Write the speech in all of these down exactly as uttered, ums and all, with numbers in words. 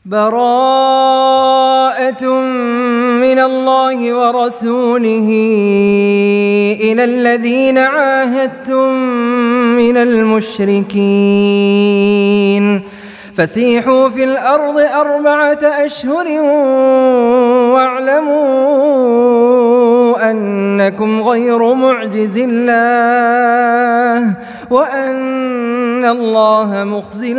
براءة من الله ورسوله إلى الذين عاهدتم من المشركين فسيحوا في الأرض أربعة أشهر واعلموا أنكم غير معجز الله وأن الله مخزي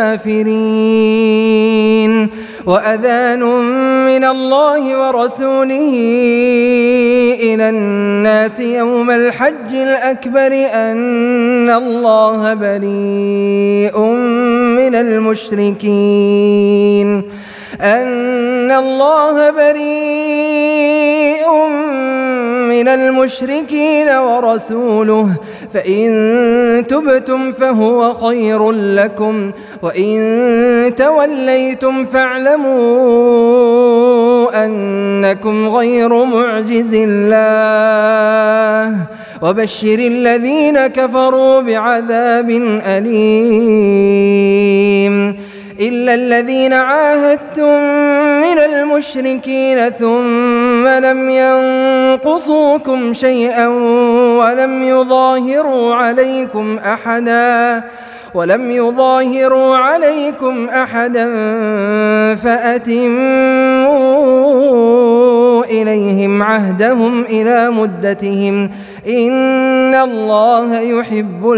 الكافرين. وأذان من الله ورسوله إلى الناس يوم الحج الأكبر أن الله بريء من المشركين أن الله بريء من المشركين ورسوله فإن تبتم فهو خير لكم وإن توليتم فاعلموا أنكم غير معجز الله وبشر الذين كفروا بعذاب أليم. إلا الذين عاهدتم من المشركين ثم لم ينقصوكم شيئا ولم يظاهروا عليكم أحدا ولم يظاهروا عليكم أحدا فأتموا إليهم عهدهم إلى مدتهم إن الله يحب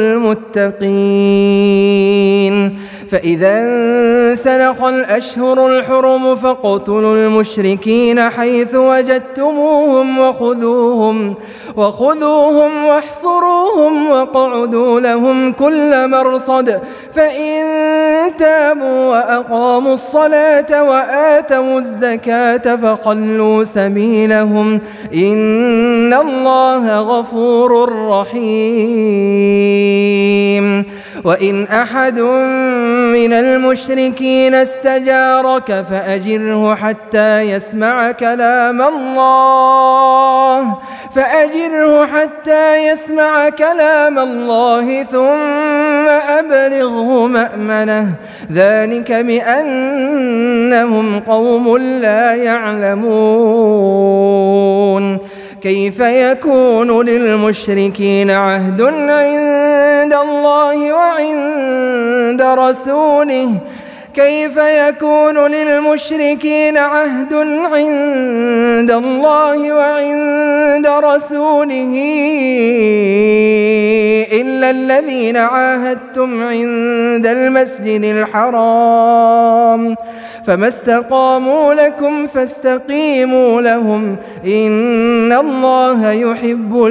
المتقين. فإذا انسلخ الأشهر الحرم فاقتلوا المشركين حيث وجدتموهم وخذوهم وخذوهم واحصروهم واقعدوا لهم كل مرصد فإن تابوا وأقاموا الصلاة وآتوا الزكاة فخلوا سبيلهم إن الله غفور رحيم. وإن أحد من المشركين استجارك فأجره حتى يسمع كلام الله فأجره حتى يسمع كلام الله ثم أبلغه مأمنه ذلك بأنهم قوم لا يعلمون. كيف يكون للمشركين عهد عند الله وعند رسوله كيف يكون للمشركين عهد عند الله وعند رسوله إلا الذين عاهدتم عند المسجد الحرام فما استقاموا لكم فاستقيموا لهم إن الله يحب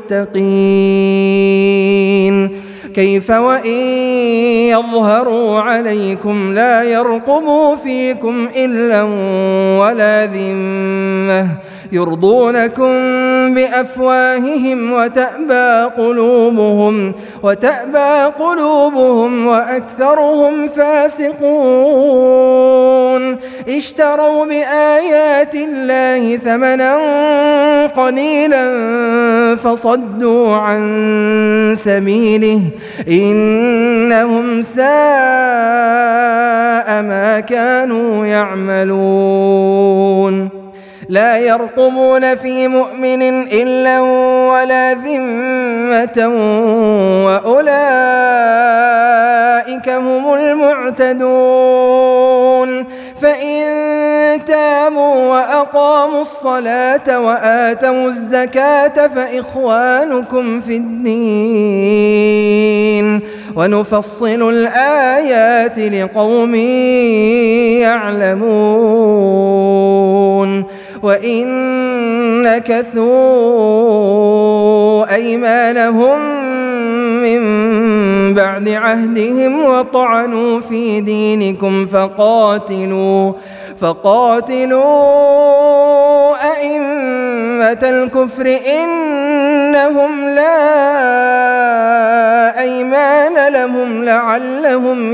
المتقين. كيف وإن يظهروا عليكم لا يرقبوا فيكم إلا ولا ذمة يرضونكم بأفواههم وتأبى قلوبهم وتأبى قلوبهم وأكثرهم فاسقون. اشتروا بآيات الله ثمنا قليلا فصدوا عن سبيله إنهم ساء ما كانوا يعملون. لا يرقبون في مؤمن إلا ولا ذمة وأولئك هم المعتدون. فإن تابوا وأقاموا الصلاة وآتوا الزكاة فإخوانكم في الدين ونفصل الآيات لقوم يعلمون. وإن نكثوا أيمانهم من بعد عهدهم وطعنوا في دينكم فقاتلوا فقاتلوا أئمة الكفر إنهم لا أيمان لهم لعلهم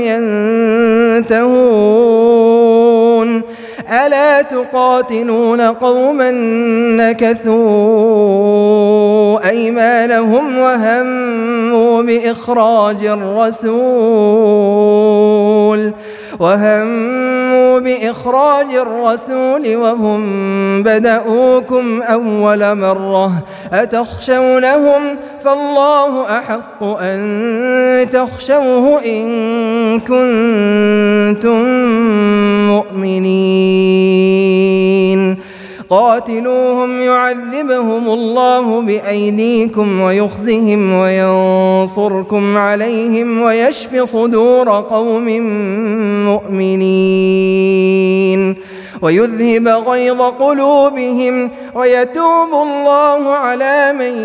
ينتهون. ألا تقاتلون قوما نكثوا أيمانهم وهموا بإخراج الرسول وهموا بإخراج الرسول وهم بدؤوكم أول مرة أتخشونهم فالله أحق أن تخشوه إن كنتم مؤمنين قاتلوهم يعذبهم الله بأيديكم ويخزهم وينصركم عليهم ويشف صدور قوم مؤمنين ويذهب غيظ قلوبهم ويتوب الله على من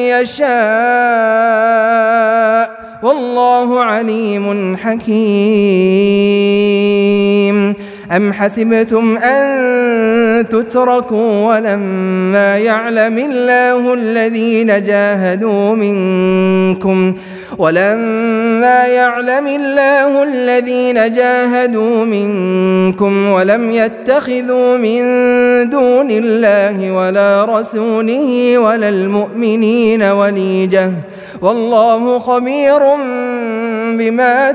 يشاء والله عليم حكيم. أم حسبتم أن تتركوا ولما يعلم الله الذين جاهدوا منكم ولما يعلم الله الذين جاهدوا منكم ولم يتخذوا من دون الله ولا رسوله ولا المؤمنين وليجة والله خبير بما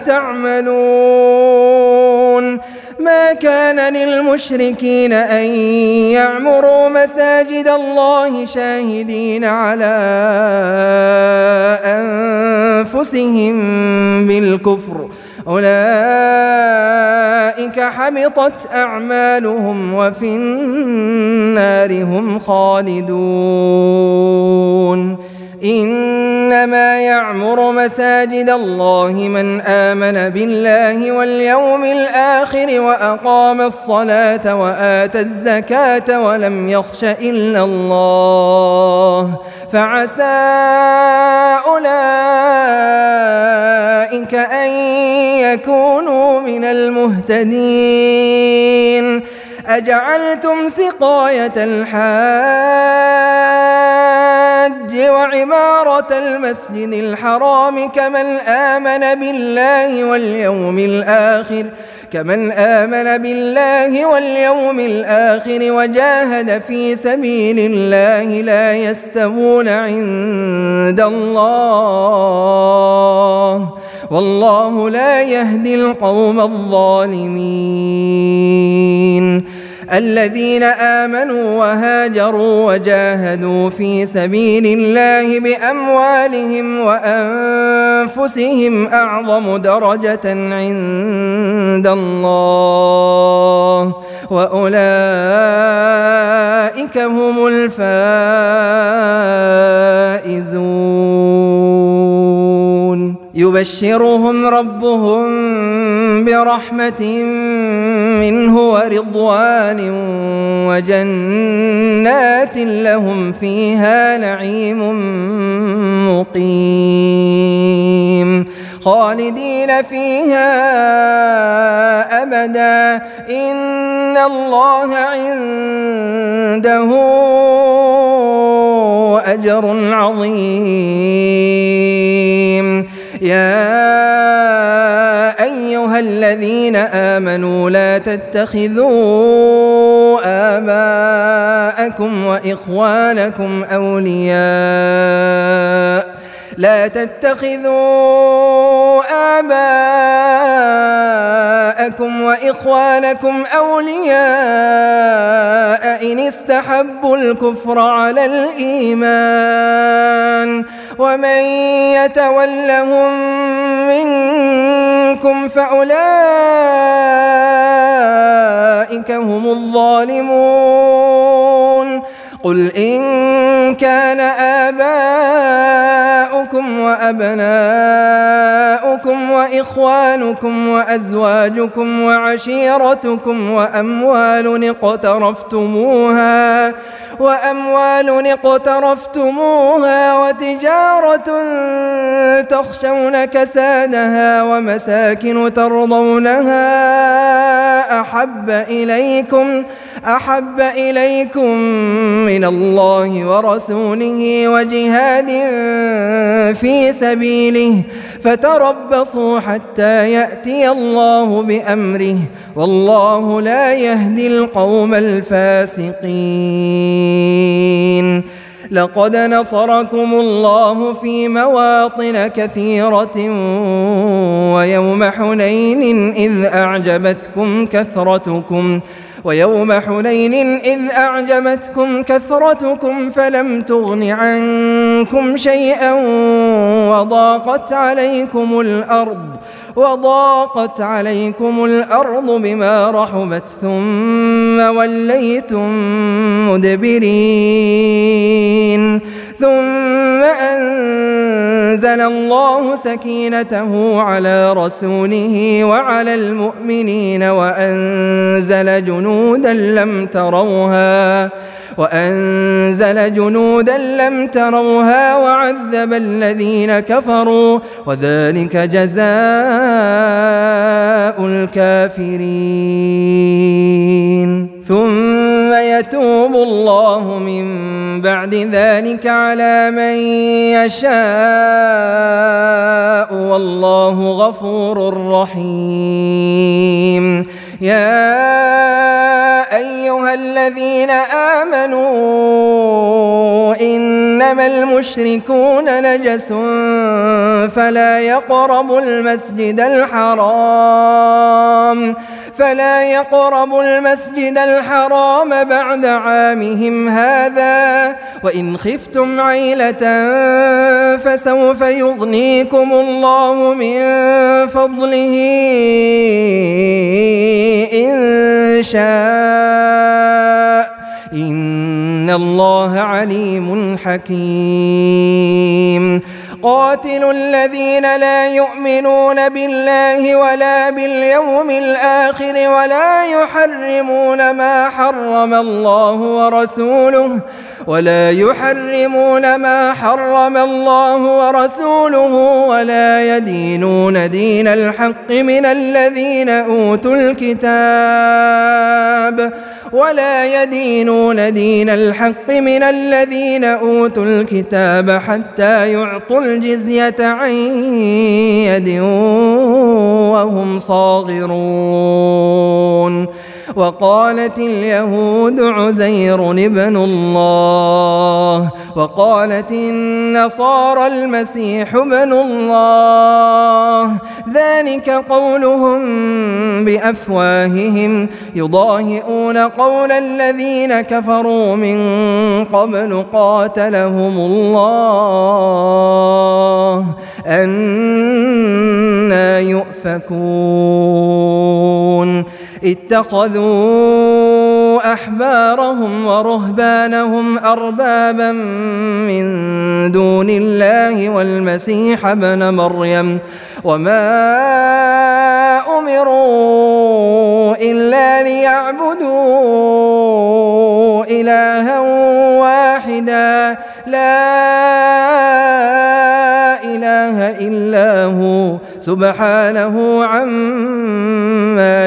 تعملون. ما كان للمشركين أن يعمروا مساجد الله شاهدين على أنفسهم بالكفر أولئك حبطت أعمالهم وفي النار هم خالدون. إنما يعمر مساجد الله من آمن بالله واليوم الآخر وأقام الصلاة وآتى الزكاة ولم يخش إلا الله فعسى أولئك أن يكونوا من المهتدين. أجعلتم سقاية الحاج وعمارة المسجد الحرام كمن آمن بالله واليوم الآخر كمن آمن بالله واليوم الآخر وجاهد في سبيل الله لا يستوون عند الله والله لا يهدي القوم الظالمين. الذين آمنوا وهاجروا وجاهدوا في سبيل الله بأموالهم وأنفسهم أعظم درجة عند الله وأولئك هم الفائزون. يبشرهم ربهم برحمة منه ورضوان وجنات لهم فيها نعيم مقيم خالدين فيها أبدا إن الله عنده أجر عظيم. يا أيها الذين آمنوا لا تتخذوا آباءكم وإخوانكم أولياء لا تتخذوا آباءكم وإخوانكم أولياء إن استحبوا الكفر على الإيمان ومن يتولهم منكم فأولئك هم الظالمون. قل إن كان آباؤكم وأبناؤكم وإخوانكم وأزواجكم وعشيرتكم وأموال اقترفتموها وأموال اقترفتموها وتجارة تخشون كسادها ومساكن ترضونها أحب إليكم أحب إليكم من الله ورسوله وجهاد في سبيله فتربصوا حتى يأتي الله بأمره والله لا يهدي القوم الفاسقين. لقد نصركم الله في مواطن كثيرة ويوم حنين إذ أعجبتكم كثرتكم ويوم حنين إذ أعجبتكم كثرتكم فلم تغن عنكم شيئا وضاقت عليكم الأرض وضاقت عليكم الأرض بما رحبت ثم وليتم مدبرين ثم أنزل الله سكينته على رسوله وعلى المؤمنين وأنزل جنودا لم تروها وأنزل جنودا لم تروها وعذب الذين كفروا وذلك جزاء الكافرين ثم يتوب الله من بعد ذلك على من يشاء والله غفور رحيم يا أيها الذين آمنوا إنما المشركون نجس فلا يقربوا المسجد الحرام فلا يقربوا المسجد الحرام بعد عامهم هذا وإن خفتم عيلة فسوف يغنيكم الله من فضله إن شاء إن الله عليم حكيم قاتلوا الذين لا يؤمنون بالله ولا باليوم الآخر ولا يحرمون ما حرم الله ورسوله ولا يحرمون ما حرم الله ورسوله ولا يدينون دين الحق من الذين أوتوا الكتاب ولا يدينون دين الحق من الذين أوتوا الكتاب حتى يعطوا الجزية عن يد وهم صاغرون وقالت اليهود عزير ابن الله وقالت النصارى المسيح ابن الله ذلك قولهم بأفواههم يضاهئون قول الذين كفروا من قبل قاتلهم الله أنى يؤفكون اتخذوا أحبارهم ورهبانهم أربابا من دون الله والمسيح ابن مريم وما أمروا إلا ليعبدوا إلها واحدا لا إله إلا هو سبحانه عما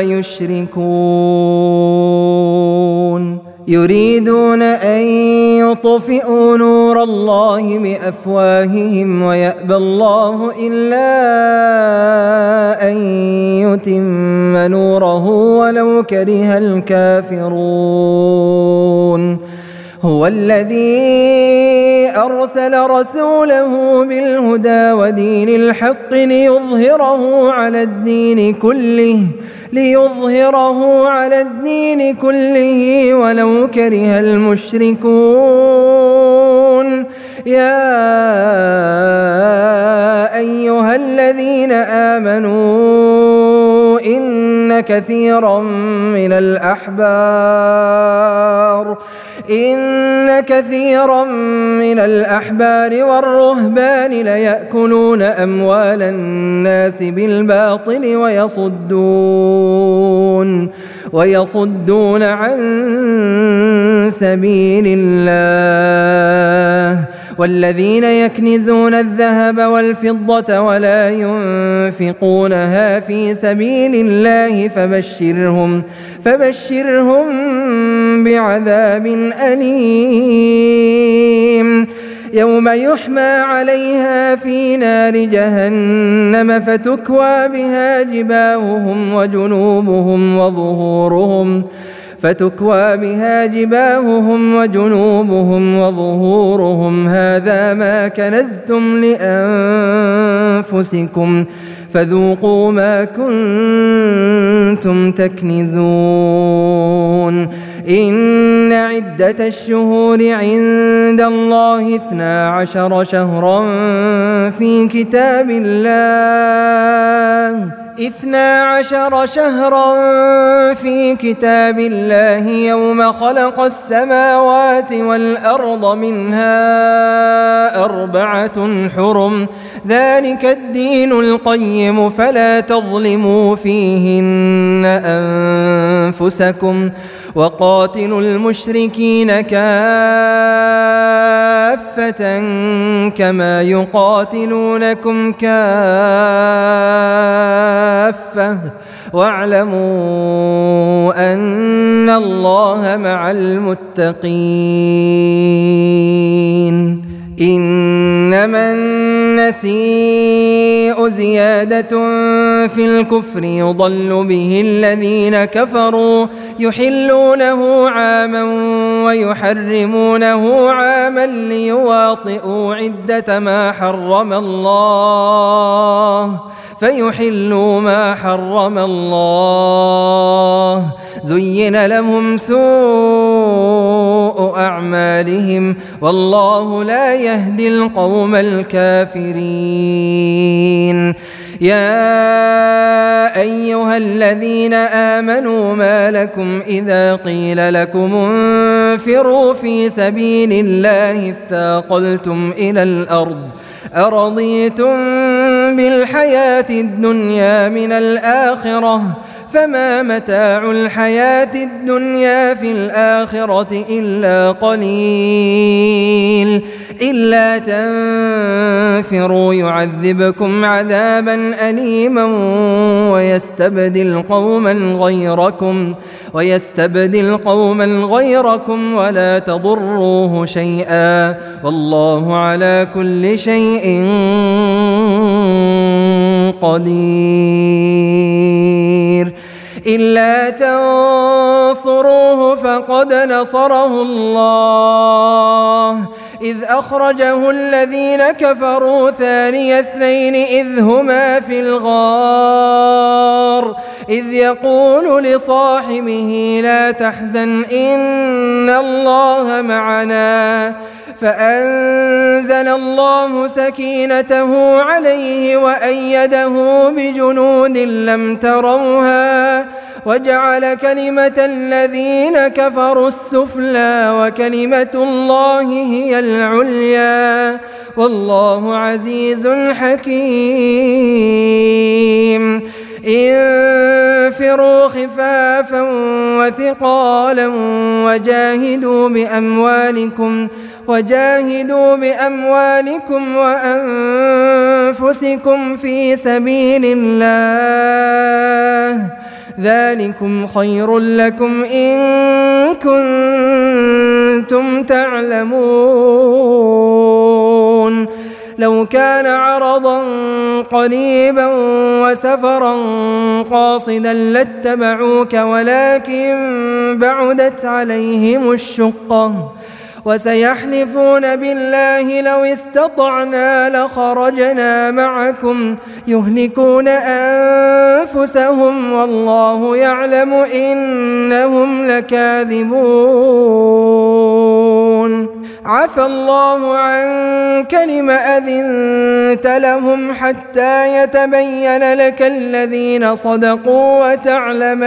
يشركون يريدون أن يطفئوا نور الله بأفواههم ويأبى الله إلا أن يتم نوره ولو كره الكافرون هو الذي أرسل رسوله بالهدى ودين الحق ليظهره على الدين كله ليظهره على الدين كله ولو كره المشركون يا أيها الذين آمنوا إن كثيرا من الأحبار إن كثيرا من الأحبار والرهبان ليأكلون أموال الناس بالباطل ويصدون ويصدون عن سبيل الله والذين يكنزون الذهب والفضة ولا ينفقونها في سبيل الله فبشرهم فبشرهم بعذاب أليم يوم يحمى عليها في نار جهنم فتكوى بها جباههم وجنوبهم وظهورهم فتكوى بها جباههم وجنوبهم وظهورهم هذا ما كنزتم لأنفسكم فذوقوا ما كنتم تكنزون إن عدة الشهور عند الله اثنا عشر شهرا في كتاب الله اثنا عشر شهرا في كتاب الله يوم خلق السماوات والأرض منها أربعة حرم ذلك الدين القيم فلا تظلموا فيهن أنفسكم وقاتلوا المشركين كافة كما يقاتلونكم كافة واعلموا أن الله مع المتقين إنما النسيء زيادة في الكفر يضل به الذين كفروا يحلونه عاما ويحرمونه عاما ليواطئوا عدة ما حرم الله فيحلوا ما حرم الله زين لهم سوء أعمالهم والله لا يهدي القوم الكافرين يا أيها الذين آمنوا ما لكم إذا قيل لكم انفروا في سبيل الله اثاقلتم إلى الأرض أرضيتم بالحياة الدنيا من الآخرة فما متاع الحياة الدنيا في الآخرة إلا قليل إلا تنفروا يعذبكم عذابا أليما ويستبدل قوما غيركم ويستبدل قوما غيركم ولا تضروه شيئا والله على كل شيء قدير إلا تنصروه فقد نصره الله إذ أخرجه الذين كفروا ثاني اثنين إذ هما في الغار إذ يقول لصاحبه لا تحزن إن الله معنا فأنزل الله سكينته عليه وأيده بجنود لم تروها وجعل كلمة الذين كفروا السفلى وكلمة الله هي العليا والله عزيز حكيم انفروا خفافا وثقالا وجاهدوا بأموالكم وجاهدوا بأموالكم وأنفسكم في سبيل الله ذلكم خير لكم إن كنتم تعلمون لو كان عرضا قريبا وسفرا قاصدا لاتبعوك ولكن بعدت عليهم الشقة وسيحلفون بالله لو استطعنا لخرجنا معكم يهلكون أنفسهم والله يعلم إنهم لكاذبون عفى الله عنك لم أذنت لهم حتى يتبين لك الذين صدقوا وتعلم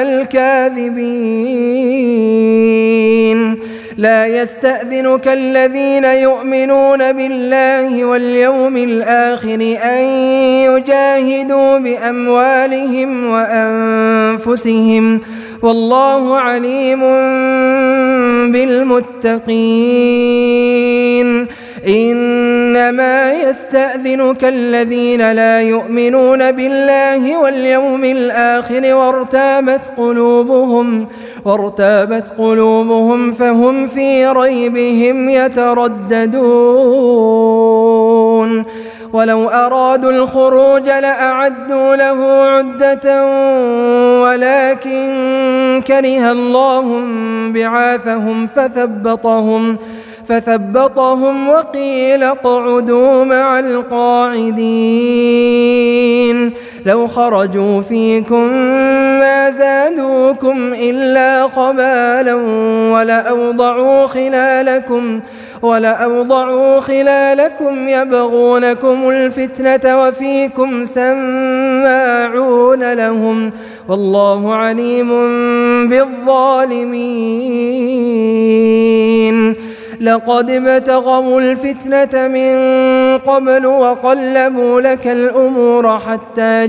الكاذبين لا يستأذنك الذين يؤمنون بالله واليوم الآخر أن يجاهدوا بأموالهم وأنفسهم والله عليم بالمتقين إنما يستأذنك الذين لا يؤمنون بالله واليوم الآخر وارتابت قلوبهم وارتابت قلوبهم فهم في ريبهم يترددون ينفقون ولو أرادوا الخروج لأعدوا له عدة ولكن كره الله بعاثهم فثبطهم فثبطهم وقيل اقعدوا مع القاعدين لو خرجوا فيكم ما زادوكم إلا خبالا ولأوضعوا خلالكم ولأوضعوا خلالكم يبغونكم الفتنة وفيكم سماعون لهم والله عليم بالظالمين لقد ابتغوا الفتنة من قبل وقلبوا لك الأمور حتى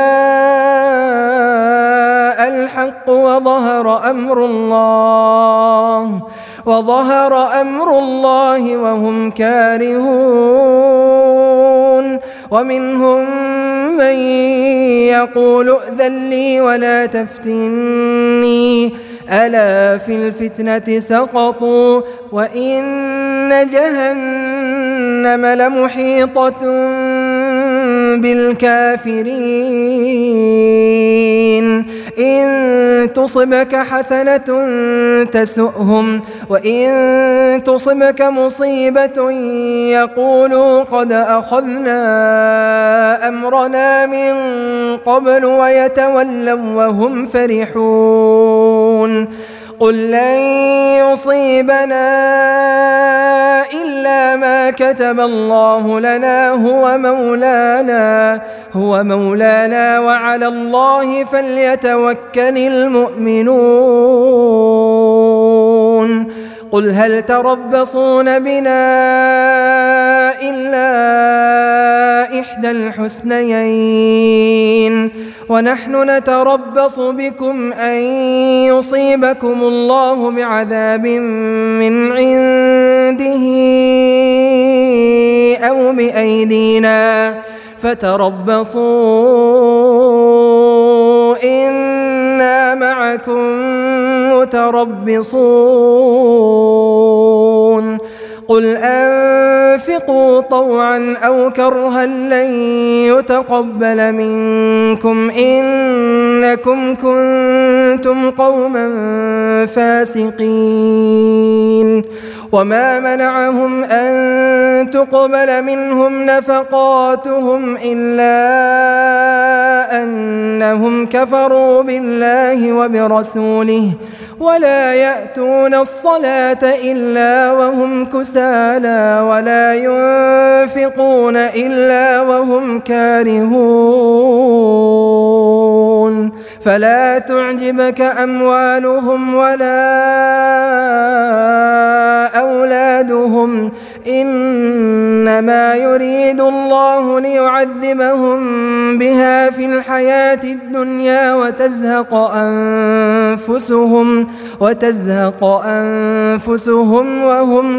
جاء الحق وظهر أمر الله وظهر أمر الله وهم كارهون ومنهم من يقول ائذن لي ولا تفتني ألا في الفتنة سقطوا وإن جهنم لمحيطة بالكافرين إن تصبك حسنة تسؤهم وإن تصبك مصيبة يقولوا قد أخذنا أمرنا من قبل ويتولوا وهم فرحون قل لن يصيبنا إلا ما كتب الله لنا هو مولانا هو مولانا وعلى الله فليتوكل المؤمنون قل هل تربصون بنا إلا إحدى الحسنيين ونحن نتربص بكم أن يصيبكم الله بعذاب من عنده أو بأيدينا فتربصوا إنا معكم متربصون قل أنفقوا طوعا أو كرها لن يتقبل منكم إنكم كنتم قوما فاسقين وما منعهم أن تقبل منهم نفقاتهم إلا أنهم كفروا بالله وبرسوله ولا يأتون الصلاة إلا وهم كسالى ولا ينفقون إلا وهم كارهون فلا تعجبك أموالهم ولا أولادهم إنما يريد الله ليعذبهم بها في الحياة الدنيا وتزهق أنفسهم وتزهق أنفسهم وهم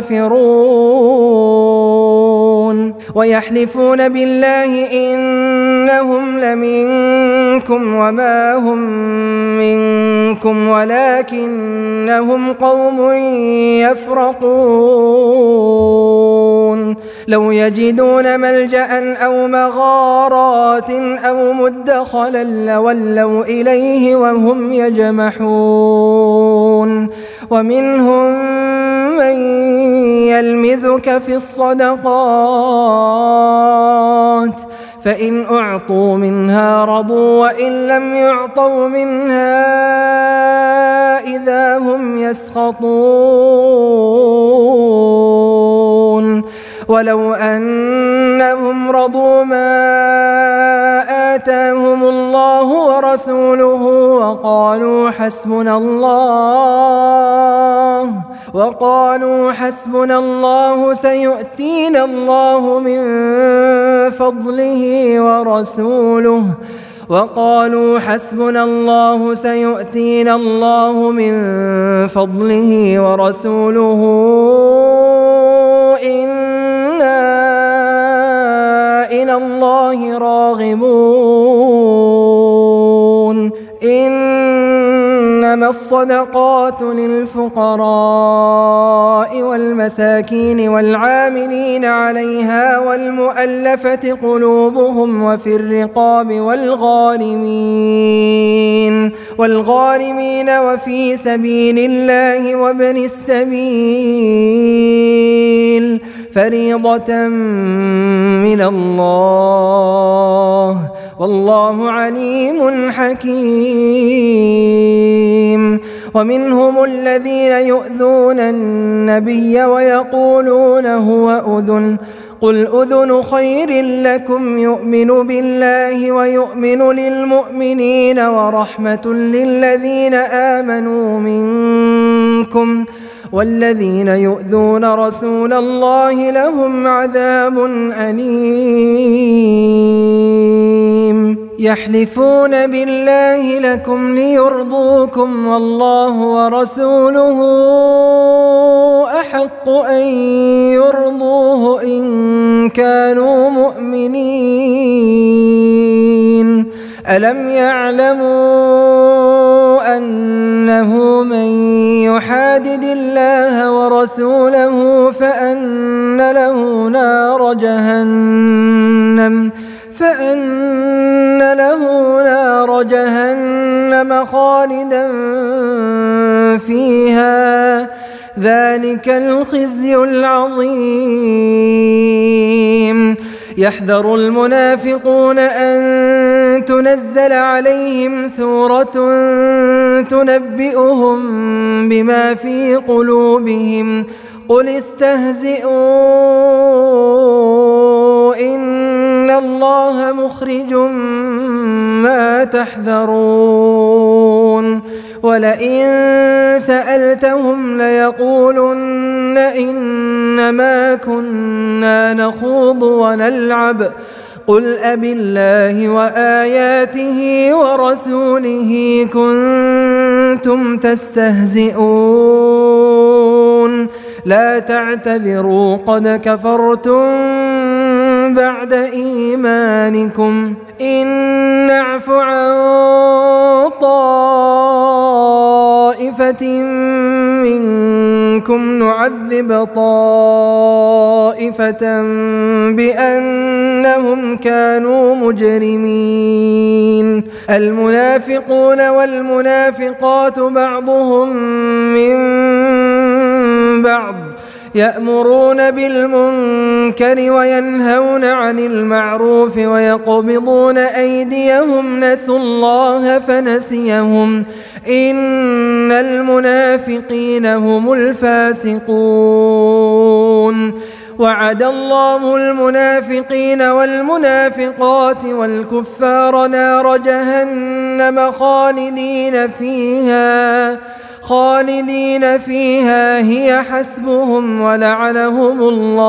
كافرون ويحلفون بالله إنهم لمنكم وما هم منكم ولكنهم قوم يفرقون لو يجدون ملجأ أو مغارات أو مدخلا لولوا إليه وهم يجمحون ومنهم من يلمزك في الصدقات فإن أعطوا منها رضوا وإن لم يعطوا منها إذا هم يسخطون ولو أنهم رضوا ما آتاهم الله ورسوله وقالوا حسبنا الله وقالوا حسبنا الله سيؤتينا الله من فضله ورسوله وقالوا حسبنا الله سيؤتينا الله من فضله ورسوله إنا إلى الله راغبون إنما الصدقات للفقراء والمساكين والعاملين عليها والمؤلفة قلوبهم وفي الرقاب والغارمين والغارمين وفي سبيل الله وابن السبيل فريضة من الله والله عليم حكيم. ومنهم الذين يؤذون النبي ويقولون هو أذن قل أذن خير لكم يؤمن بالله ويؤمن للمؤمنين ورحمة للذين آمنوا منكم والذين يؤذون رسول الله لهم عذاب أليم. يحلفون بالله لكم ليرضوكم والله ورسوله أحق أن يرضوه إن كانوا مؤمنين. ألم يعلموا أنه من يحادد الله ورسوله فأن له نار جهنم فأن له نار جهنم خالدا فيها ذلك الخزي العظيم. يحذر المنافقون أن تنزل عليهم سورة تنبئهم بما في قلوبهم قل استهزئوا إن الله مخرج ما تحذرون. ولئن سألتهم ليقولن إنما كنا نخوض ونلعب قل أبالله وآياته ورسوله كنتم تستهزئون لا تعتذروا قد كفرتم بعد إيمانكم إن نعف عن طائفة منكم نعذب طائفة بأنهم كانوا مجرمين. المنافقون والمنافقات بعضهم من بعض يأمرون بالمنكر وينهون عن المعروف ويقبضون أيديهم نسوا الله فنسيهم إن المنافقين هم الفاسقون. وعد الله المنافقين والمنافقات والكفار نار جهنم خالدين فيها خالدين فيها هي حسبهم ولعنهم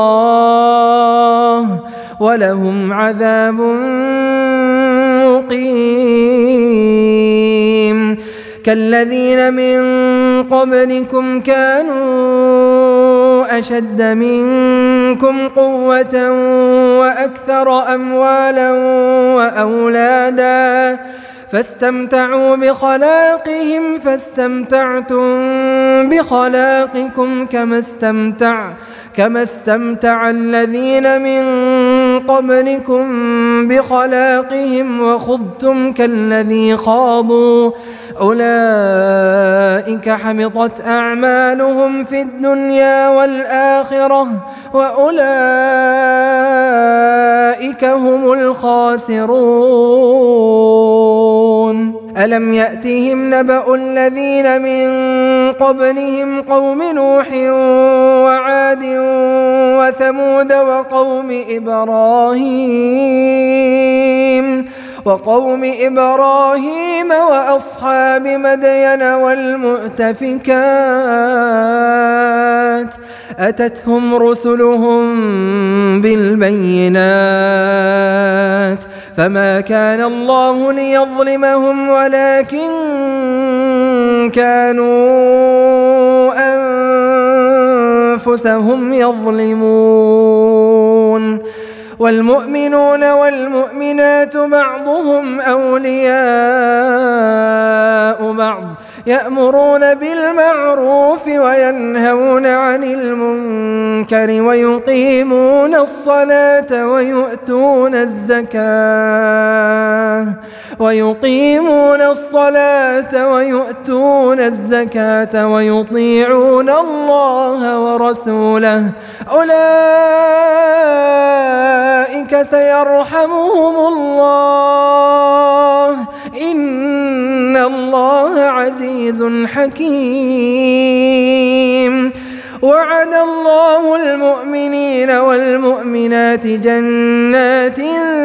الله ولهم عذاب مقيم. كالذين من قبلكم كانوا أشد منكم قوة وأكثر أموالا وأولادا فاستمتعوا بخلاقهم فاستمتعتم بخلاقكم كما استمتع كما استمتع الذين من قبلكم بخلاقهم وخضتم كالذي خاضوا أولئك حبطت أعمالهم في الدنيا والآخرة وأولئك هم الخاسرون. ألم يأتهم نبأ الذين من قبلهم قوم نوح وعاد وثمود وقوم إبراهيم وقوم إبراهيم وأصحاب مدين والمؤتفكات أتتهم رسلهم بالبينات فما كان الله ليظلمهم ولكن كانوا أنفسهم يظلمون. والمؤمنون والمؤمنات بعضهم أولياء بعض يأمرون بالمعروف وينهون عن المنكر ويقيمون الصلاة ويؤتون الزكاة ويقيمون الصلاة ويؤتون الزكاة ويطيعون الله ورسوله أولئك سيرحمهم الله إن الله عزيز حكيم. وعد الله المؤمنين والمؤمنات جنات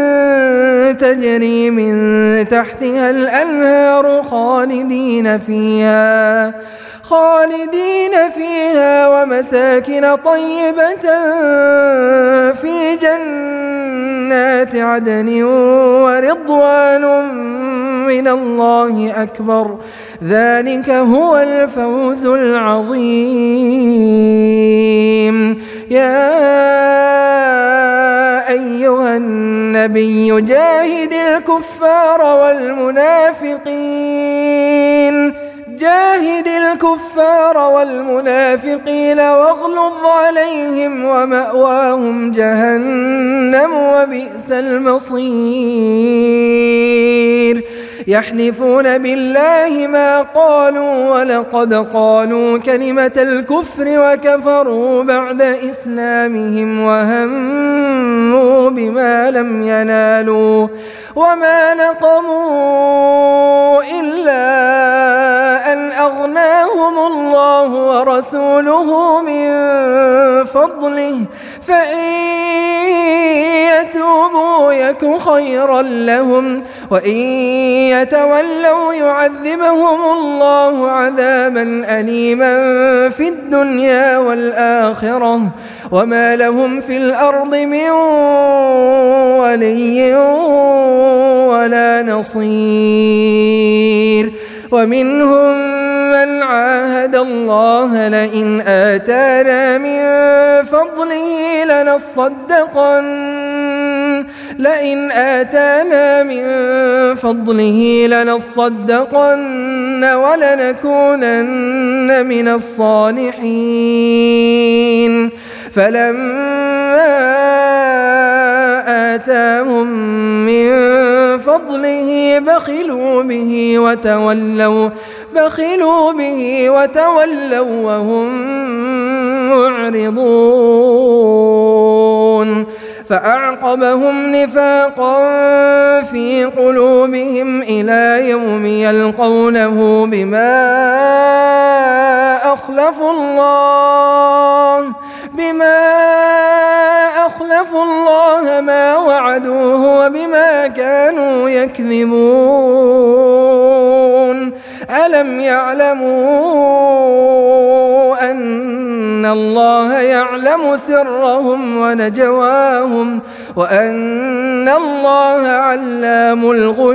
تجري من تحتها الأنهار خالدين فيها خالدين فيها ومساكن طيبة في جنات عدن ورضوان من الله أكبر ذلك هو الفوز العظيم. يا أيها النبي جاهد الكفار والمنافقين جاهد الكفار والمنافقين واغلظ عليهم ومأواهم جهنم وبئس المصير. يحلفون بالله ما قالوا ولقد قالوا كلمة الكفر وكفروا بعد إسلامهم وهموا بما لم ينالوا وما نقموا إلا أن أغناهم الله ورسوله من فضله فإن يتوبوا يك خيرا لهم وإن يتولوا يعذبهم الله عذابا أليما في الدنيا والآخرة وما لهم في الأرض من ولي ولا نصير. ومنهم من عاهد الله لئن آتانا من فضله لنصدقن لئن آتانا من فضله لنصدقن ولنكونن من الصالحين فلما آتاهم من فضله بخلوا به وتولوا بخلوا به وتولوا وهم معرضون. فأعقبهم نفاقا في قلوبهم إلى يوم يلقونه بما أخلفوا الله بما أخلفوا الله ما وعدوه وبما كانوا يكذبون. ألم يعلموا أن الله يعلم سرهم ونجواهم وأن الله علام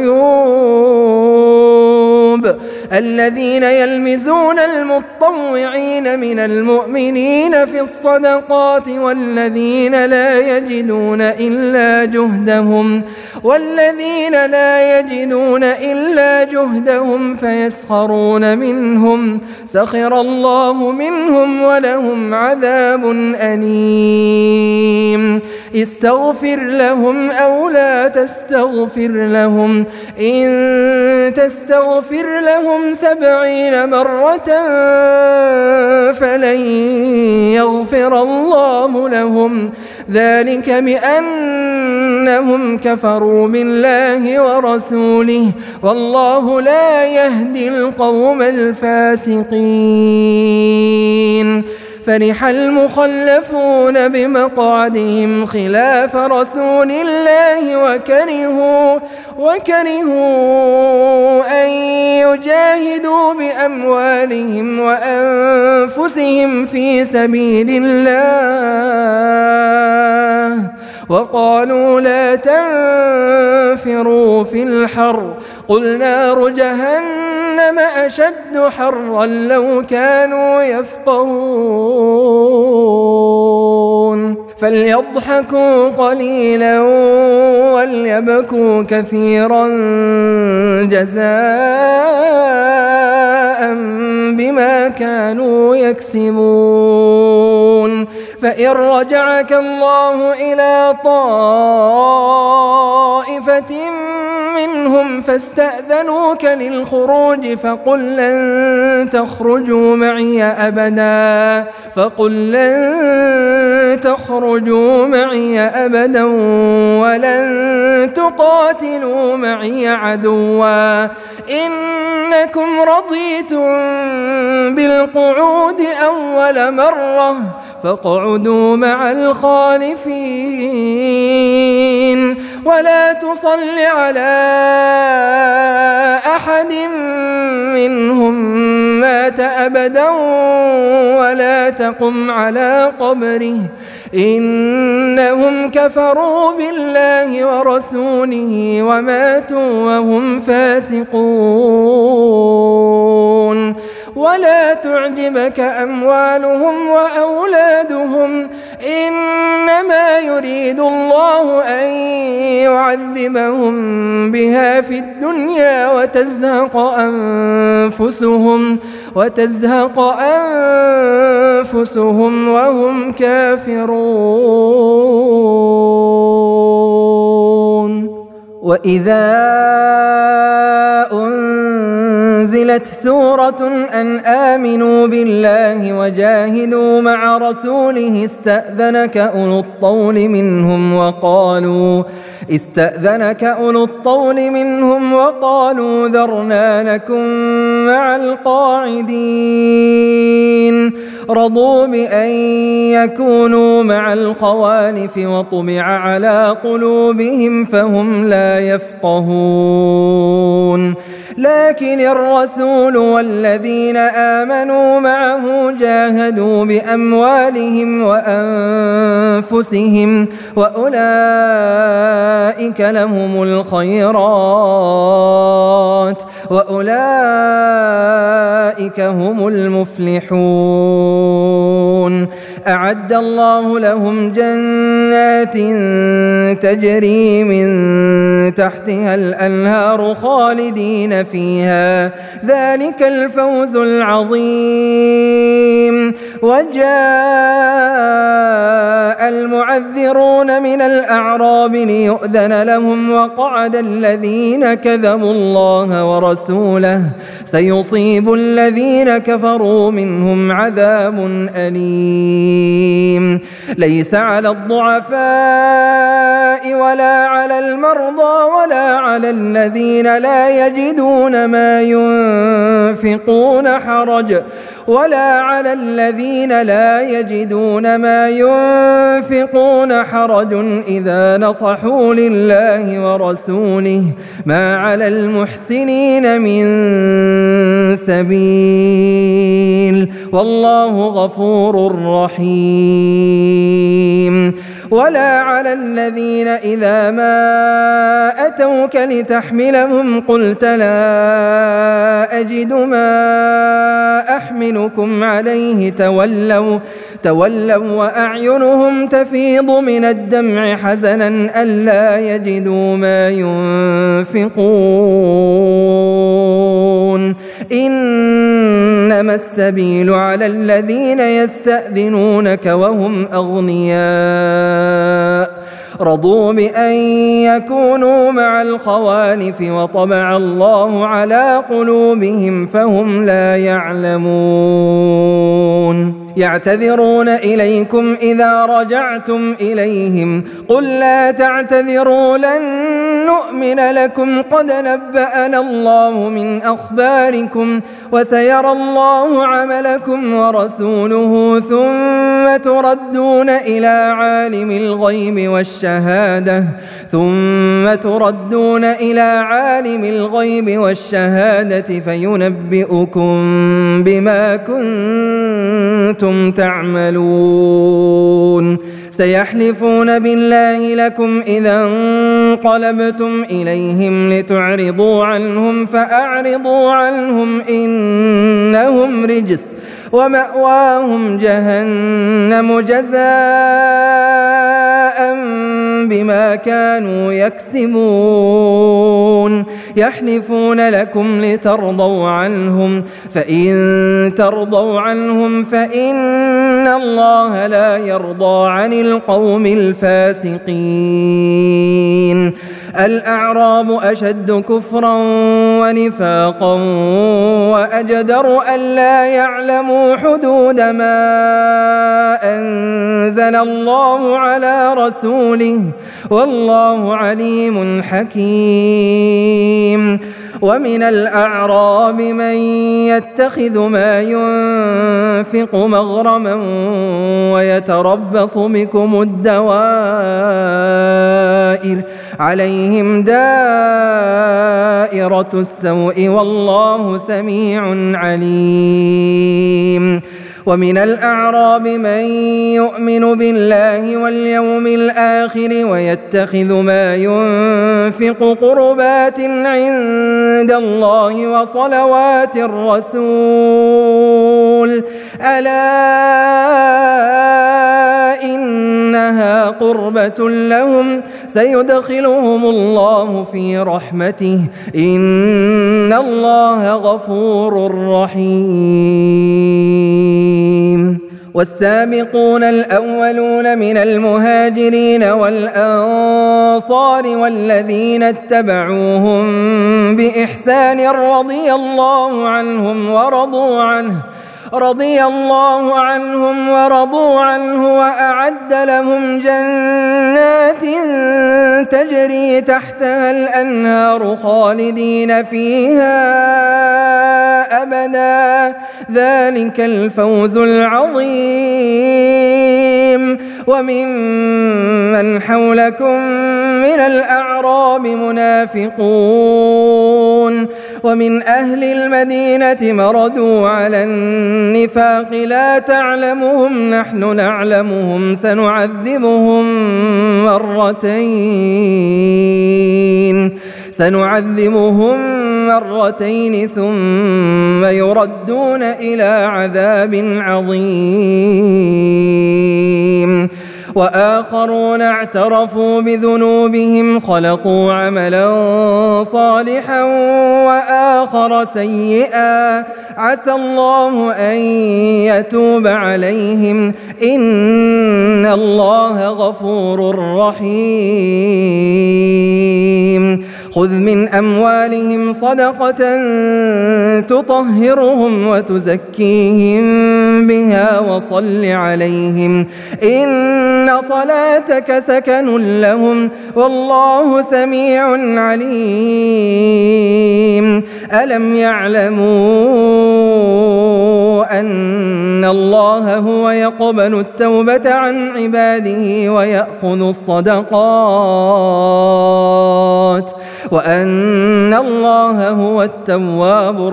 الغيوب. الذين يلمزون المطوعين من المؤمنين في الصدقات والذين لا يجدون إلا جهدهم والذين لا يجدون إلا جهدهم فيسخرون منهم سخر الله منهم ولهم عذاب أليم. استغفر لهم أو لا تستغفر لهم إن تستغفر لهم سبعين مرة فلن يغفر الله لهم ذلك بأنهم كفروا بالله ورسوله والله لا يهدي القوم الفاسقين. فرح المخلفون بمقعدهم خلاف رسول الله وكرهوا, وكرهوا أن يجاهدوا بأموالهم وأنفسهم في سبيل الله وقالوا لا تنفروا في الحر قل نار جهنم أشد حرا لو كانوا يفقهون. فليضحكوا قليلا وليبكوا كثيرا جزاء بما كانوا يكسبون. فإن رجعك الله إلى طائفة منهم فاستأذنوك للخروج فقل لن تخرجوا معي أبدا فقل لن تخرجوا معي أبدا ولن تقاتلوا معي عدوا إنكم رضيتم بالقعود أول مرة فاقعدوا مع الخالفين ولا تصل على أحد منهم مات أبدا ولا تقم على قبره إنهم كفروا بالله ورسوله وماتوا وهم فاسقون. ولا تعجبك أموالهم وأولادهم إنما يريد الله أن يعذبهم بها في الدنيا وتزهق أنفسهم وتزهق أنفسهم وهم كافرون. وإذا أنزلت سورة أن آمنوا بالله وجاهدوا مع رسوله استأذنك أولو الطول منهم وقالوا استأذنك أولو الطول منهم وقالوا ذرنا لكم مع القاعدين رضوا بأن يكونوا مع الخوالف وطبع على قلوبهم فهم لا يفقهون. لكن الرسول والذين آمنوا معه جاهدوا بأموالهم وأنفسهم وأولئك لهم الخيرات وأولئك هم المفلحون. أعد الله لهم جنات تجري من تحتها الأنهار خالدين فيها ذلك الفوز العظيم. وجاء المعذرون من الأعراب ليؤذن لهم وقعد الذين كذبوا الله ورسوله سيصيب الذين كفروا منهم عذاب أليم. ليس على الضعفاء ولا على المرضى ولا على الذين لا يجدون ما ينفقون حرج ولا على الذين لا يجدون ما ينفقون حرج إذا نصحوا لله ورسوله ما على المحسنين من سبيل والله غفور رحيم. ولا على الذين إذا ما أتوك لتحملهم قلت لا أجد ما أحملكم عليه تولوا, تولوا وأعينهم تفيض من الدمع حزنا ألا يجدوا ما ينفقون. إنما السبيل على الذين يستأذنونك وهم أغنياء رضوا بأن يكونوا مع الخوالف وطبع الله على قلوبهم فهم لا يعلمون. يعتذرون إليكم إذا رجعتم إليهم قل لا تعتذروا لن نؤمن لكم قد نبأنا الله من أخباركم وسيرى الله عملكم ورسوله ثم تردون إلى عالم الغيب والشهادة ثم تردون إلى عالم الغيب والشهادة فينبئكم بما كنتم تعملون. سيحلفون بالله لكم إذا انقلبتم إليهم لتعرضوا عنهم فأعرضوا عنهم إنهم رجس ومأواهم جهنم جزاء بما كانوا يكسبون يحلفون لكم لترضوا عنهم فإن ترضوا عنهم فإن الله لا يرضى عن القوم الفاسقين الأعراب أشد كفرا ونفاقا وأجدر ألا يعلموا حدود ما أنزل الله على رسوله والله عليم حكيم ومن الأعراب من يتخذ ما ينفق مغرما ويتربص بكم الدوائر عليهم دائرة السوء والله سميع عليم ومن الأعراب من يؤمن بالله واليوم الآخر ويتخذ ما ينفق قربات عند الله وصلوات الرسول ألا إنها قربة لهم سيدخلهم الله في رحمته إن الله غفور رحيم والسابقون الأولون من المهاجرين والأنصار والذين اتبعوهم بإحسان رضي الله عنهم ورضوا عنه رضي الله عنهم ورضوا عنه وأعد لهم جنات تجري تحتها الأنهار خالدين فيها أبدا ذلك الفوز العظيم وممن حولكم من الأعراب منافقون ومن أهل المدينة مردوا على النفاق لا تعلمهم نحن نعلمهم سنعذبهم مرتين سنعذبهم مرتين ثم يردون إلى عذاب عظيم وآخرون اعترفوا بذنوبهم خلقوا عملا صالحا وآخر سيئا عسى الله أن يتوب عليهم إن الله غفور رحيم خذ من أموالهم صدقة تطهرهم وتزكيهم بها وصل عليهم إن صلاتك سكن لهم والله سميع عليم ألم يعلموا أن الله هو يقبل التوبة عن عباده ويأخذ الصدقات وأن الله هو التواب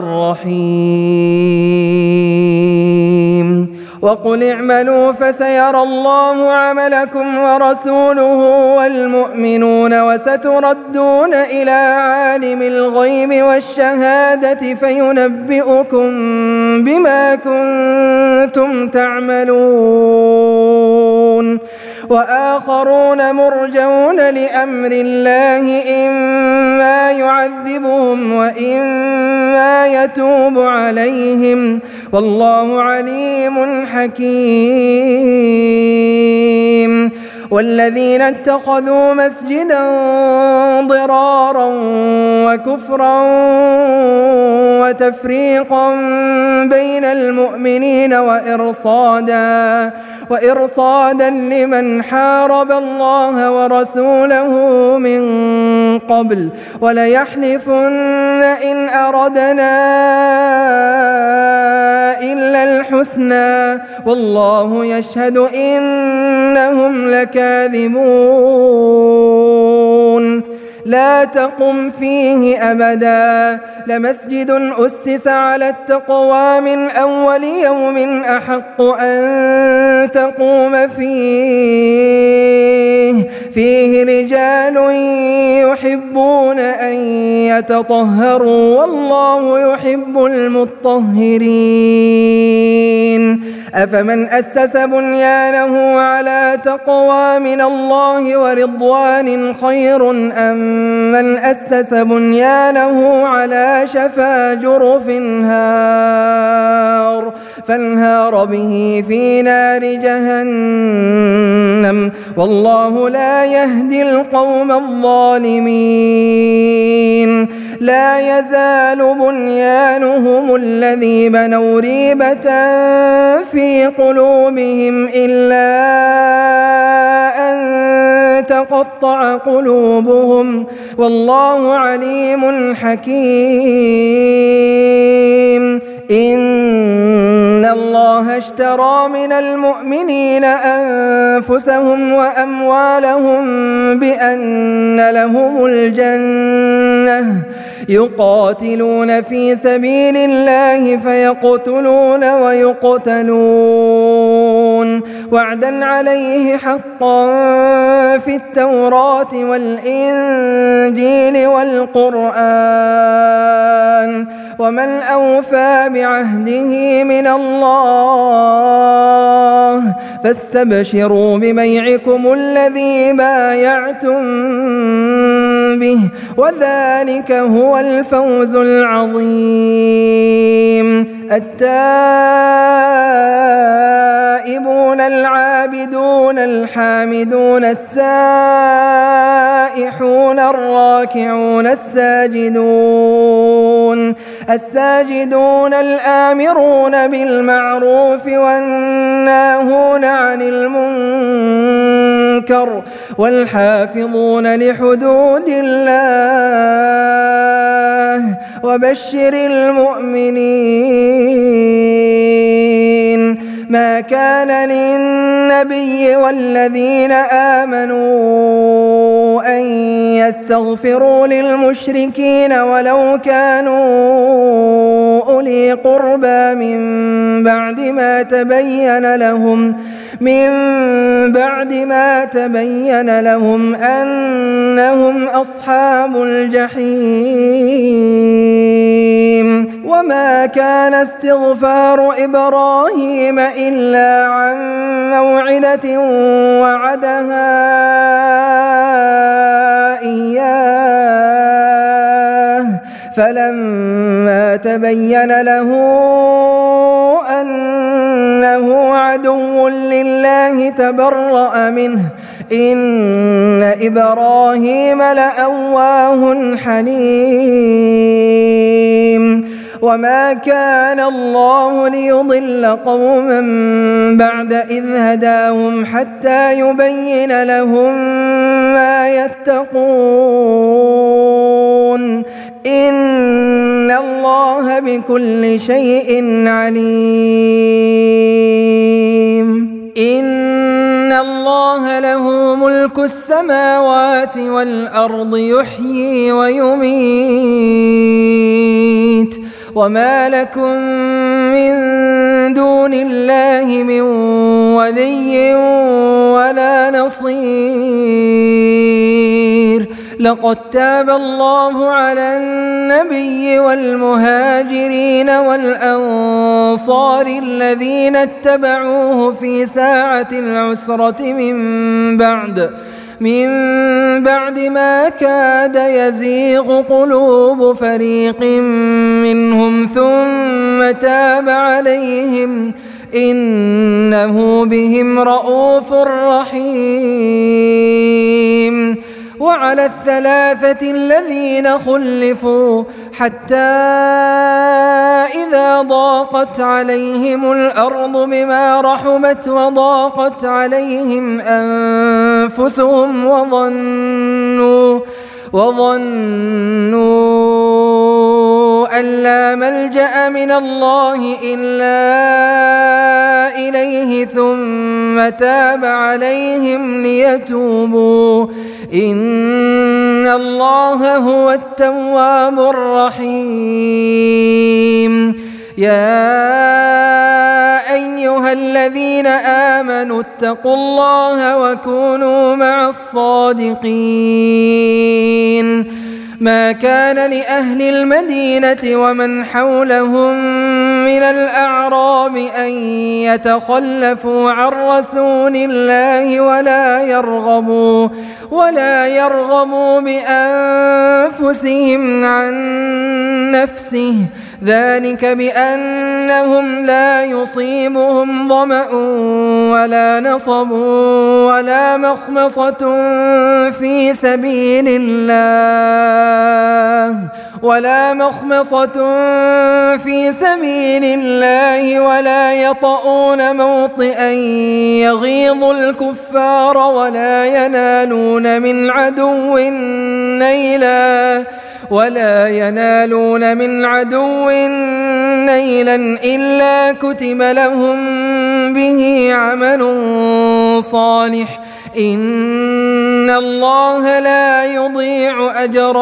الرحيم وقل اعملوا فسيرى الله عملكم ورسوله والمؤمنون وستردون إلى عالم الغيب والشهادة فينبئكم بما كنتم تعملون وآخرون مرجون لأمر الله إما يعذبهم وإما يتوب عليهم والله عليم حكيم والذين اتخذوا مسجدا ضرارا وكفرا وتفريقا بين المؤمنين وإرصادا وإرصادا لمن حارب الله ورسوله من قبل وليحلفن إن أردنا إلا الحسنى والله يشهد إنهم لكاذبون لا تقم فيه أبدا لمسجد أسس على التقوى من أول يوم أحق أن تقوم فيه فيه رجال يحبون أن يتطهروا والله يحب المطهرين أفمن أسس بنيانه على تقوى من الله ورضوان خير أم من أسس بنيانه على شفا جرف هار فانهار به في نار جهنم والله لا يهدي القوم الظالمين. لا يزال بنيانهم الذي بنوا ريبة في قلوبهم إلا أن تقطع قلوبهم والله عليم حكيم. إن الله اشترى من المؤمنين أنفسهم وأموالهم بأن لهم الجنة يقاتلون في سبيل الله فيقتلون ويقتلون وعدا عليه حقا في التوراة والإنجيل والقرآن ومن أوفى بعهده من الله فاستبشروا ببيعكم الذي بايعتم به وذلك هو الفوز العظيم. التائبون العابدون الحامدون السائحون الراكعون الساجدون الساجدون الآمرون بالمعروف والناهون عن المنكر والحافظون لحدود الله وبشر المؤمنين. ما كان للنبي والذين آمنوا أن يستغفروا للمشركين ولو كانوا أولي قربى من بعد ما تبين لهم من بعد ما تبين لهم أنهم أصحاب الجحيم. وما كان استغفار إبراهيم إلا عن موعدة وعدها إياه فلما تبين له أنه عدو لله تبرأ منه إن إبراهيم لأواه حليم. وما كان الله ليضل قوما بعد إذ هداهم حتى يبين لهم ما يتقون إن الله بكل شيء عليم. إن الله له ملك السماوات والأرض يحيي ويميت وما لكم من دون الله من ولي ولا نصير. لقد تاب الله على النبي والمهاجرين والأنصار الذين اتبعوه في ساعة العسرة من بعد من بعد ما كاد يزيغ قلوب فريق منهم ثم تاب عليهم إنه بهم رءوف رحيم. وعلى الثلاثة الذين خلفوا حتى إذا ضاقت عليهم الأرض بما رحبت وضاقت عليهم أنفسهم وظنوا وظنوا أن لا ملجأ من الله إلا إليه ثم تاب عليهم ليتوبوا إن الله هو التواب الرحيم. يا أيها الذين آمنوا اتقوا الله وكونوا مع الصادقين. ما كان لأهل المدينة ومن حولهم من الأعراب أن يتخلفوا عن رسول الله ولا يرغبوا ولا يرغبوا بأنفسهم عن نفسه، ذلك بأنهم لا يصيبهم ظمأ ولا نصب ولا مخمصة في سبيل الله ولا مخمصة في سبيل الله ولا يطؤون موطئا يغيظ الكفار ولا ينالون من عدو نيلا ولا ينالون من عدو نيلا إلا كتب لهم به عمل صالح، إن الله لا يضيع أجر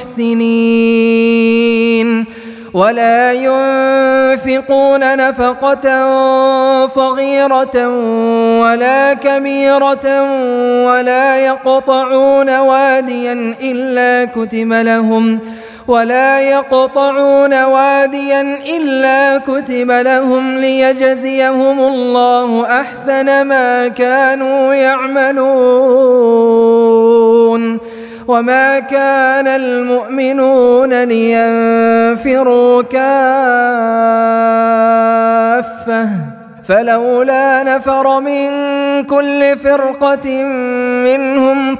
المحسنين. ولا ينفقون نفقة صغيرة ولا كبيرة ولا يقطعون واديا إلا كتب لهم ولا يقطعون واديا إلا كتب لهم ليجزيهم الله أحسن ما كانوا يعملون. وما كان المؤمنون لينفروا كافة فلولا نفر من كل فرقة منهم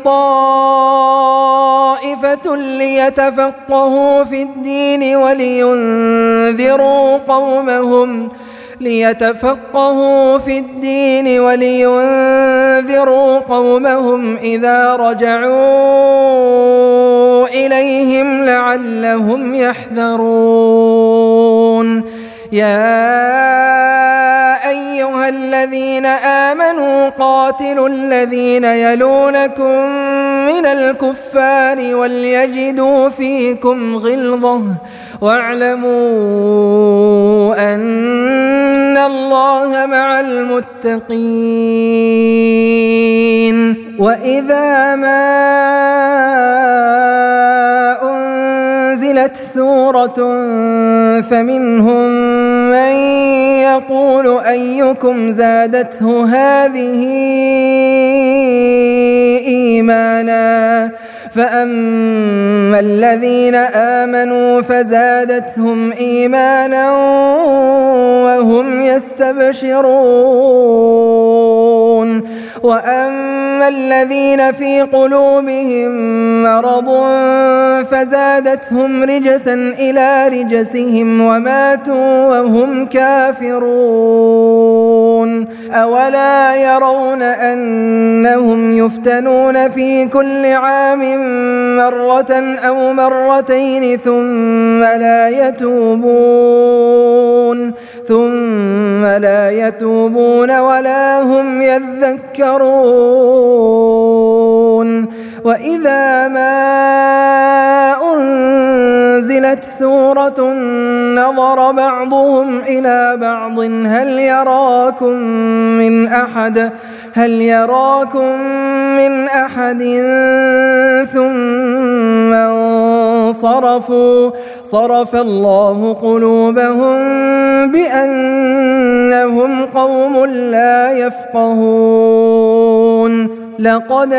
طائفة ليتفقهوا في الدين ولينذروا قومهم ليتفقهوا في الدين ولينذروا قومهم إذا رجعوا إليهم لعلهم يحذرون. يا أيها الذين آمنوا قاتلوا الذين يلونكم من الكفار وليجدوا فيكم غلظة واعلموا أن الله مع المتقين. وإذا ما أنزلت سورة فمنهم من يقول أيكم زادته هذه إيمانا فأما الذين آمنوا فزادتهم إيمانا وهم يستبشرون. وأما الذين في قلوبهم مرض فزادتهم رجسا إلى رجسهم وماتوا وهم كافرون. أولا يرون أنهم يفتنون في كل عام مرة أو مرتين ثم لا يتوبون ثم لا يتوبون ولا هم يذكرون. وإذا ما أنزلت سورة نظر بعضهم إلى بعض هل يراكم من أحد هل يراكم من أحد ثم انصرفوا صرف الله قلوبهم بأنهم قوم لا يفقهون. لقد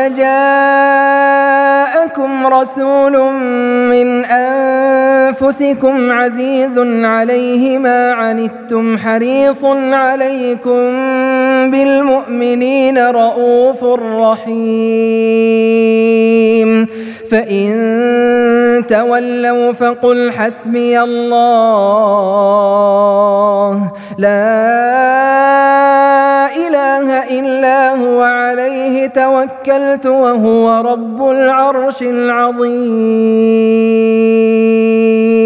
جاءكم رسول من أنفسكم عزيز عليه ما عنتم حريص عليكم بالمؤمنين رؤوف رحيم. فإن تولوا فقل حسبي الله لا إله إلا هو عليه توكلت وهو رب العرش العظيم.